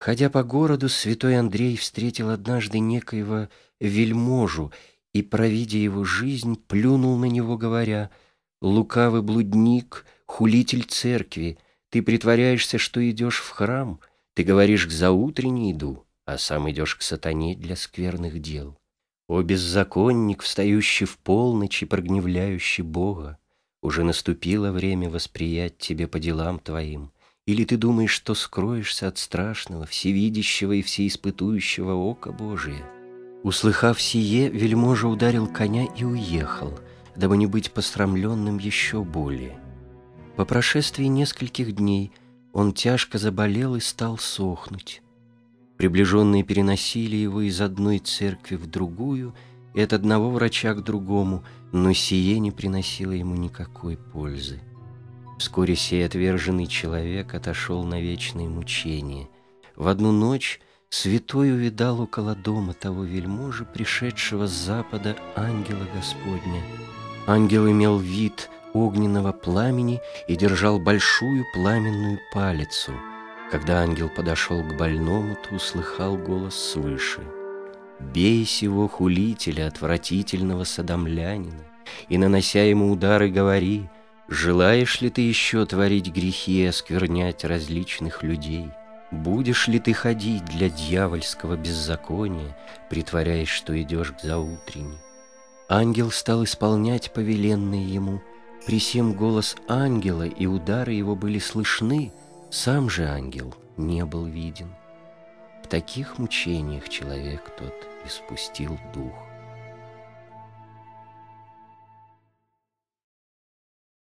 Ходя по городу, святой Андрей встретил однажды некоего вельможу и, провидя его жизнь, плюнул на него, говоря: «Лукавый блудник, хулитель церкви, ты притворяешься, что идешь в храм, ты говоришь: к заутренне иду, а сам идешь к сатане для скверных дел. О беззаконник, встающий в полночь и прогневляющий Бога, уже наступило время восприять тебе по делам твоим. Или ты думаешь, что скроешься от страшного, всевидящего и всеиспытующего ока Божия?» Услыхав сие, вельможа ударил коня и уехал, дабы не быть посрамленным еще более. По прошествии нескольких дней он тяжко заболел и стал сохнуть. Приближенные переносили его из одной церкви в другую и от одного врача к другому, но сие не приносило ему никакой пользы. Вскоре сей отверженный человек отошел на вечные мучения. В одну ночь святой увидал около дома того вельможи, пришедшего с запада, ангела Господня. Ангел имел вид огненного пламени и держал большую пламенную палицу. Когда ангел подошел к больному, то услыхал голос свыше: «Бей сего хулителя, отвратительного содомлянина, и, нанося ему удары, говори: желаешь ли ты еще творить грехи и осквернять различных людей? Будешь ли ты ходить для дьявольского беззакония, притворяясь, что идешь к заутренне?» Ангел стал исполнять повеленное ему. При сем голос ангела и удары его были слышны, сам же ангел не был виден. В таких мучениях человек тот испустил дух.